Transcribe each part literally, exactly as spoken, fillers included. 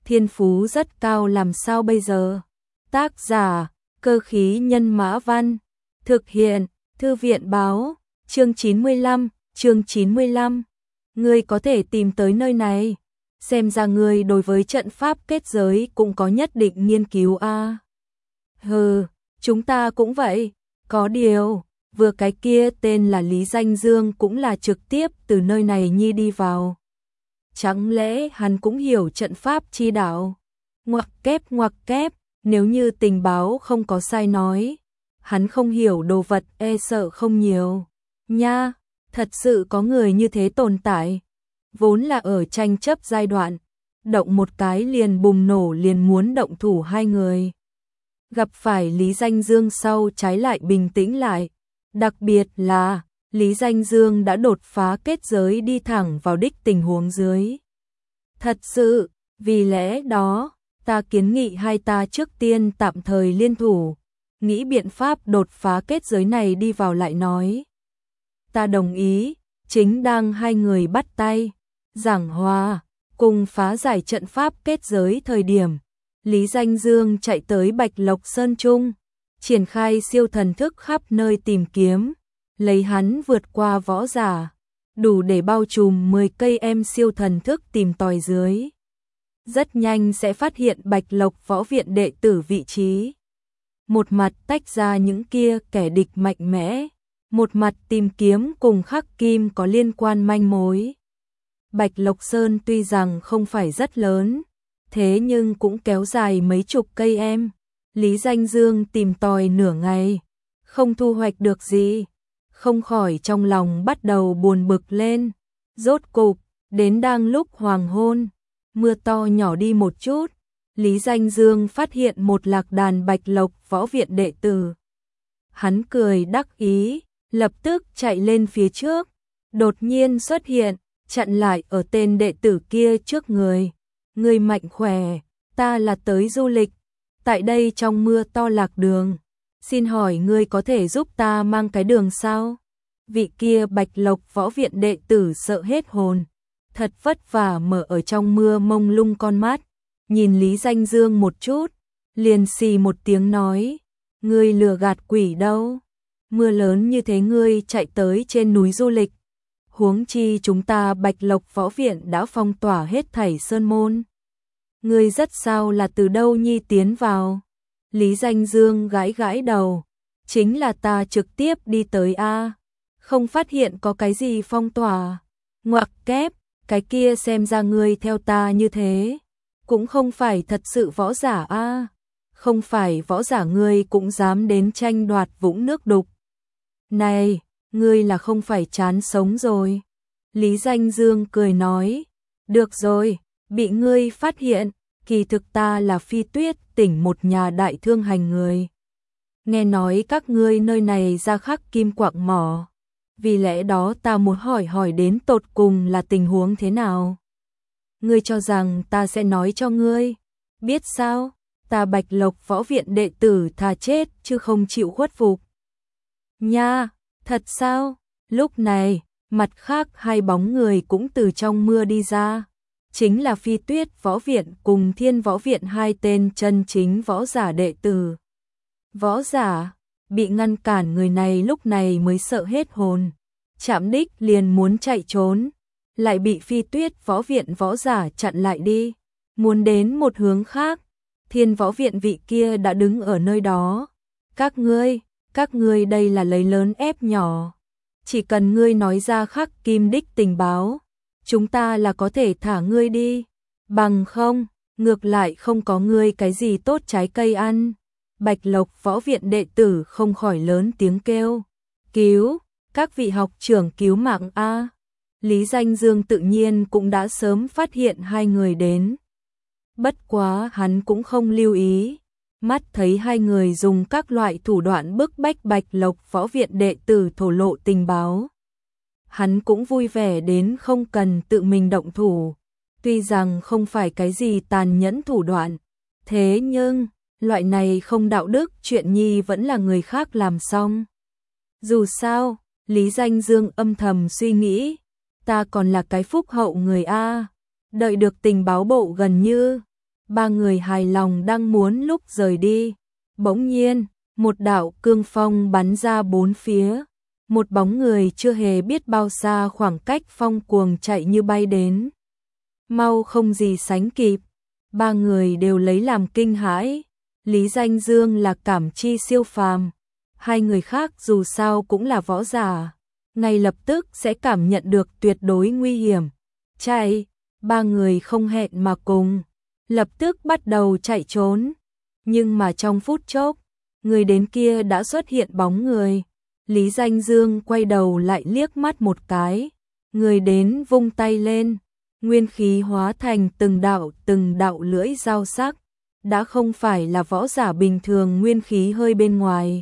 thiên phú rất cao làm sao bây giờ? Tác giả, Cơ khí nhân mã văn, thực hiện, Thư viện báo, chương chín mươi lăm, chương chín mươi lăm. Ngươi có thể tìm tới nơi này, xem ra ngươi đối với trận pháp kết giới cũng có nhất định nghiên cứu a. À. Hừ, chúng ta cũng vậy, có điều, vừa cái kia tên là Lý Danh Dương cũng là trực tiếp từ nơi này nhi đi vào. Chẳng lẽ hắn cũng hiểu trận pháp chi đạo? Ngoặc kép ngoặc kép, nếu như tình báo không có sai nói, hắn không hiểu đồ vật e sợ không nhiều. Nha, thật sự có người như thế tồn tại. Vốn là ở tranh chấp giai đoạn, động một cái liền bùng nổ liền muốn động thủ hai người. Gặp phải Lý Danh Dương sau trái lại bình tĩnh lại. Đặc biệt là, Lý Danh Dương đã đột phá kết giới đi thẳng vào đích tình huống dưới. Thật sự, vì lẽ đó, ta kiến nghị hai ta trước tiên tạm thời liên thủ, nghĩ biện pháp đột phá kết giới này đi vào lại nói. Ta đồng ý, chính đang hai người bắt tay, giảng hòa, cùng phá giải trận pháp kết giới thời điểm. Lý Danh Dương chạy tới Bạch Lộc Sơn Trung, triển khai siêu thần thức khắp nơi tìm kiếm, lấy hắn vượt qua võ giả, đủ để bao trùm mười cây em siêu thần thức tìm tòi dưới. Rất nhanh sẽ phát hiện Bạch Lộc võ viện đệ tử vị trí. Một mặt tách ra những kia kẻ địch mạnh mẽ, một mặt tìm kiếm cùng Khắc Kim có liên quan manh mối. Bạch Lộc Sơn tuy rằng không phải rất lớn, thế nhưng cũng kéo dài mấy chục cây em. Lý Danh Dương tìm tòi nửa ngày, không thu hoạch được gì, không khỏi trong lòng bắt đầu buồn bực lên. Rốt cục, đến đang lúc hoàng hôn, mưa to nhỏ đi một chút, Lý Danh Dương phát hiện một lạc đàn Bạch Lộc võ viện đệ tử. Hắn cười đắc ý, lập tức chạy lên phía trước, đột nhiên xuất hiện, chặn lại ở tên đệ tử kia trước người. Người mạnh khỏe, ta là tới du lịch, tại đây trong mưa to lạc đường, xin hỏi ngươi có thể giúp ta mang cái đường sao? Vị kia Bạch Lộc võ viện đệ tử sợ hết hồn, thật vất vả mở ở trong mưa mông lung con mắt, nhìn Lý Danh Dương một chút, liền xì một tiếng nói, ngươi lừa gạt quỷ đâu, mưa lớn như thế ngươi chạy tới trên núi du lịch, huống chi chúng ta Bạch Lộc võ viện đã phong tỏa hết thảy sơn môn. Ngươi rất sao là từ đâu nhi tiến vào? Lý Danh Dương gãi gãi đầu, chính là ta trực tiếp đi tới a, không phát hiện có cái gì phong tỏa. Ngoặc kép, cái kia xem ra ngươi theo ta như thế, cũng không phải thật sự võ giả a, không phải võ giả ngươi cũng dám đến tranh đoạt vũng nước đục. Này, ngươi là không phải chán sống rồi. Lý Danh Dương cười nói, được rồi, bị ngươi phát hiện, kỳ thực ta là Phi Tuyết tỉnh một nhà đại thương hành người. Nghe nói các ngươi nơi này ra Khắc Kim quạng mỏ, vì lẽ đó ta muốn hỏi hỏi đến tột cùng là tình huống thế nào. Ngươi cho rằng ta sẽ nói cho ngươi, biết sao, ta Bạch Lộc võ viện đệ tử thà chết chứ không chịu khuất phục. Nha, thật sao? Lúc này, mặt khác hai bóng người cũng từ trong mưa đi ra. Chính là Phi Tuyết võ viện cùng Thiên võ viện hai tên chân chính võ giả đệ tử. Võ giả, bị ngăn cản người này lúc này mới sợ hết hồn. Chạm đích liền muốn chạy trốn, lại bị Phi Tuyết võ viện võ giả chặn lại đi. Muốn đến một hướng khác, Thiên võ viện vị kia đã đứng ở nơi đó. Các ngươi, các ngươi đây là lấy lớn ép nhỏ. Chỉ cần ngươi nói ra Khắc Kim đích tình báo, chúng ta là có thể thả ngươi đi, bằng không, ngược lại không có ngươi cái gì tốt trái cây ăn. Bạch Lộc võ viện đệ tử không khỏi lớn tiếng kêu, cứu, các vị học trưởng cứu mạng a. Lý Danh Dương tự nhiên cũng đã sớm phát hiện hai người đến. Bất quá hắn cũng không lưu ý, mắt thấy hai người dùng các loại thủ đoạn bức bách Bạch Lộc võ viện đệ tử thổ lộ tình báo. Hắn cũng vui vẻ đến không cần tự mình động thủ, tuy rằng không phải cái gì tàn nhẫn thủ đoạn, thế nhưng, loại này không đạo đức chuyện nhi vẫn là người khác làm xong. Dù sao, Lý Danh Dương âm thầm suy nghĩ, ta còn là cái phúc hậu người A, đợi được tình báo bộ gần như, Ba người hài lòng đang muốn lúc rời đi, bỗng nhiên, một đạo cương phong bắn ra bốn phía, một bóng người chưa hề biết bao xa khoảng cách phong cuồng chạy như bay đến. Mau không gì sánh kịp, ba người đều lấy làm kinh hãi, Lý Danh Dương là cảm chi siêu phàm, hai người khác dù sao cũng là võ giả, ngay lập tức sẽ cảm nhận được tuyệt đối nguy hiểm. Chạy, ba người không hẹn mà cùng, lập tức bắt đầu chạy trốn, nhưng mà trong phút chốc, người đến kia đã xuất hiện bóng người. Lý Danh Dương quay đầu lại liếc mắt một cái, người đến vung tay lên, nguyên khí hóa thành từng đạo từng đạo lưỡi dao sắc, đã không phải là võ giả bình thường nguyên khí hơi bên ngoài.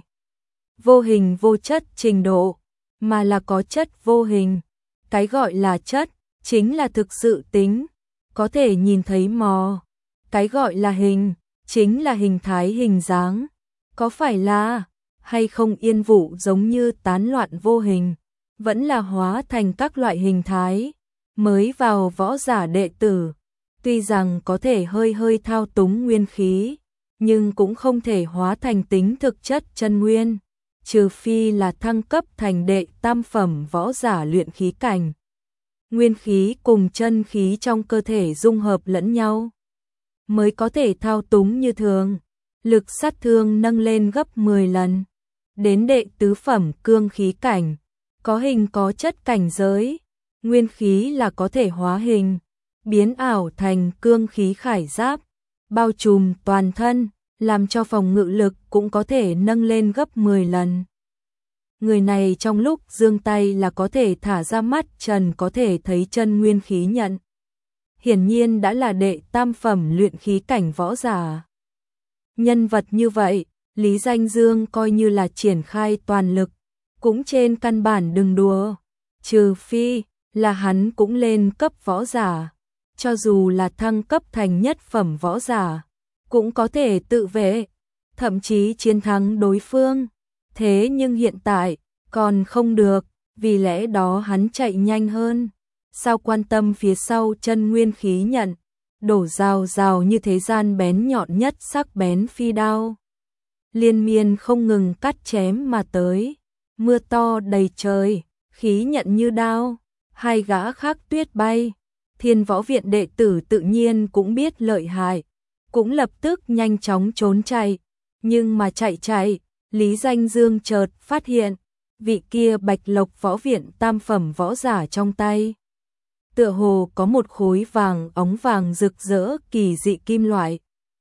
Vô hình vô chất trình độ, mà là có chất vô hình. Cái gọi là chất, chính là thực sự tính, có thể nhìn thấy mò. Cái gọi là hình, chính là hình thái hình dáng. Có phải là, hay không yên vụ giống như tán loạn vô hình, vẫn là hóa thành các loại hình thái. Mới vào võ giả đệ tử, tuy rằng có thể hơi hơi thao túng nguyên khí, nhưng cũng không thể hóa thành tính thực chất chân nguyên, trừ phi là thăng cấp thành đệ tam phẩm võ giả luyện khí cảnh. Nguyên khí cùng chân khí trong cơ thể dung hợp lẫn nhau, mới có thể thao túng như thường, lực sát thương nâng lên gấp mười lần. Đến đệ tứ phẩm cương khí cảnh, có hình có chất cảnh giới, nguyên khí là có thể hóa hình, biến ảo thành cương khí khải giáp, bao trùm toàn thân, làm cho phòng ngự lực cũng có thể nâng lên gấp mười lần. Người này trong lúc giương tay là có thể thả ra mắt trần có thể thấy chân nguyên khí nhận. Hiển nhiên đã là đệ tam phẩm luyện khí cảnh võ giả. Nhân vật như vậy, Lý Danh Dương coi như là triển khai toàn lực, cũng trên căn bản đừng đùa, trừ phi là hắn cũng lên cấp võ giả, cho dù là thăng cấp thành nhất phẩm võ giả, cũng có thể tự vệ, thậm chí chiến thắng đối phương. Thế nhưng hiện tại, còn không được, vì lẽ đó hắn chạy nhanh hơn. Sao quan tâm phía sau chân nguyên khí nhận, đổ rào rào như thế gian bén nhọn nhất sắc bén phi đao. Liên miên không ngừng cắt chém mà tới, mưa to đầy trời, khí nhận như đao, hai gã khác tuyết bay. Thiên Võ Viện đệ tử tự nhiên cũng biết lợi hại, cũng lập tức nhanh chóng trốn chạy, nhưng mà chạy chạy, Lý Danh Dương chợt phát hiện, vị kia Bạch Lộc Võ Viện tam phẩm võ giả trong tay. Tựa hồ có một khối vàng óng vàng rực rỡ kỳ dị kim loại.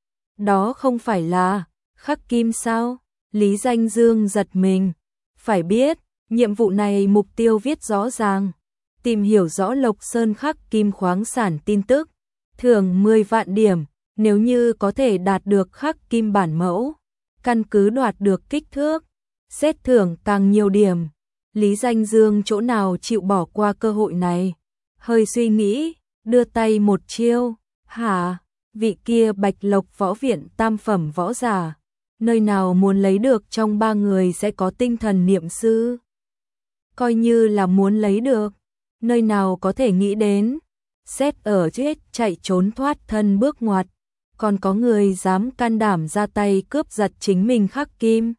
Đó không phải là khắc kim sao? Lý Danh Dương giật mình. Phải biết, nhiệm vụ này mục tiêu viết rõ ràng. Tìm hiểu rõ Lộc Sơn khắc kim khoáng sản tin tức. Thưởng mười vạn điểm, nếu như có thể đạt được khắc kim bản mẫu. Căn cứ đoạt được kích thước, xét thưởng càng nhiều điểm. Lý Danh Dương chỗ nào chịu bỏ qua cơ hội này. Hơi suy nghĩ, đưa tay một chiêu. Hả, vị kia Bạch Lộc Võ Viện tam phẩm võ giả, nơi nào muốn lấy được trong ba người sẽ có tinh thần niệm sư. Coi như là muốn lấy được, nơi nào có thể nghĩ đến. Xét ở chết chạy trốn thoát thân bước ngoặt, còn có người dám can đảm ra tay cướp giật chính mình khắc kim.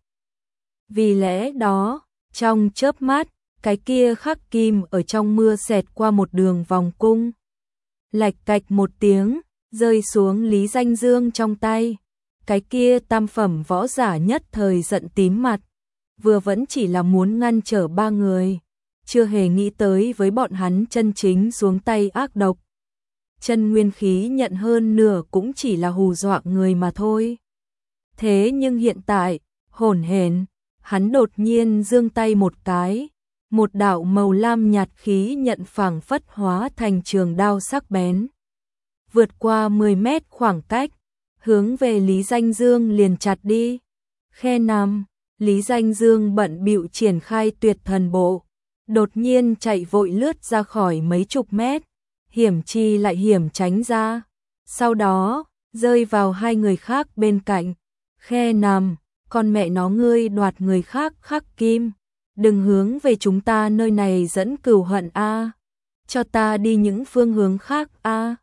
Vì lẽ đó, trong chớp mắt, cái kia khắc kim ở trong mưa xẹt qua một đường vòng cung. Lạch cạch một tiếng, rơi xuống Lý Danh Dương trong tay. Cái kia tam phẩm võ giả nhất thời giận tím mặt, vừa vẫn chỉ là muốn ngăn trở ba người, chưa hề nghĩ tới với bọn hắn chân chính xuống tay ác độc. Chân nguyên khí nhận hơn nửa cũng chỉ là hù dọa người mà thôi. Thế nhưng hiện tại, hỗn hển, hắn đột nhiên giương tay một cái, một đạo màu lam nhạt khí nhận phảng phất hóa thành trường đao sắc bén. Vượt qua mười mét khoảng cách, hướng về Lý Danh Dương liền chặt đi. Khe nằm, Lý Danh Dương bận bịu triển khai tuyệt thần bộ, đột nhiên chạy vội lướt ra khỏi mấy chục mét, hiểm chi lại hiểm tránh ra. Sau đó, rơi vào hai người khác bên cạnh. Khe nằm, con mẹ nó ngươi đoạt người khác khắc kim. Đừng hướng về chúng ta nơi này dẫn cừu hận a, cho ta đi những phương hướng khác a.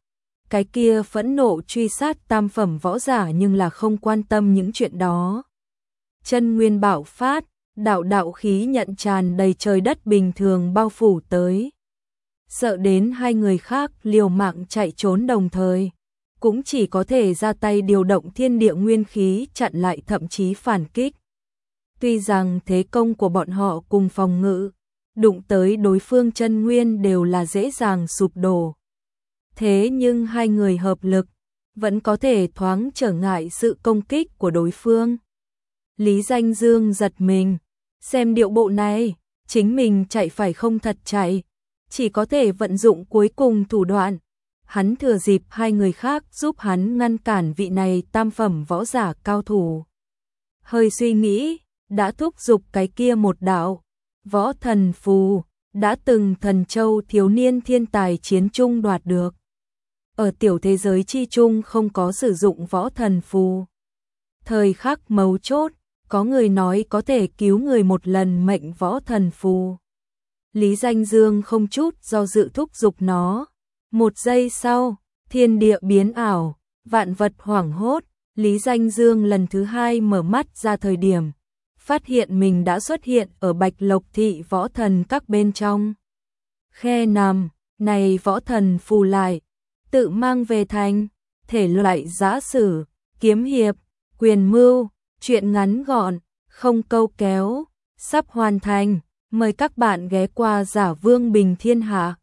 cái kia phẫn nộ truy sát tam phẩm võ giả nhưng là không quan tâm những chuyện đó. Chân nguyên bạo phát, đạo đạo khí nhận tràn đầy trời đất bình thường bao phủ tới. Sợ đến hai người khác liều mạng chạy trốn đồng thời, cũng chỉ có thể ra tay điều động thiên địa nguyên khí chặn lại thậm chí phản kích. Tuy rằng thế công của bọn họ cùng phòng ngự, đụng tới đối phương chân nguyên đều là dễ dàng sụp đổ. Thế nhưng hai người hợp lực, vẫn có thể thoáng trở ngại sự công kích của đối phương. Lý Danh Dương giật mình, xem điệu bộ này, chính mình chạy phải không thật chạy, chỉ có thể vận dụng cuối cùng thủ đoạn. Hắn thừa dịp hai người khác giúp hắn ngăn cản vị này tam phẩm võ giả cao thủ. Hơi suy nghĩ, đã thúc giục cái kia một đạo, võ thần phù, đã từng Thần Châu thiếu niên thiên tài chiến trung đoạt được. Ở tiểu thế giới chi trung không có sử dụng võ thần phù. Thời khắc mấu chốt, có người nói có thể cứu người một lần mệnh võ thần phù. Lý Danh Dương không chút do dự thúc giục nó. Một giây sau, thiên địa biến ảo, vạn vật hoảng hốt, Lý Danh Dương lần thứ hai mở mắt ra thời điểm, phát hiện mình đã xuất hiện ở Bạch Lộc thị võ thần các bên trong. Khe nằm, này võ thần phù lại, tự mang về thành, thể loại giã sử, kiếm hiệp, quyền mưu, chuyện ngắn gọn, không câu kéo, sắp hoàn thành, mời các bạn ghé qua Giả Vương Bình Thiên Hạ.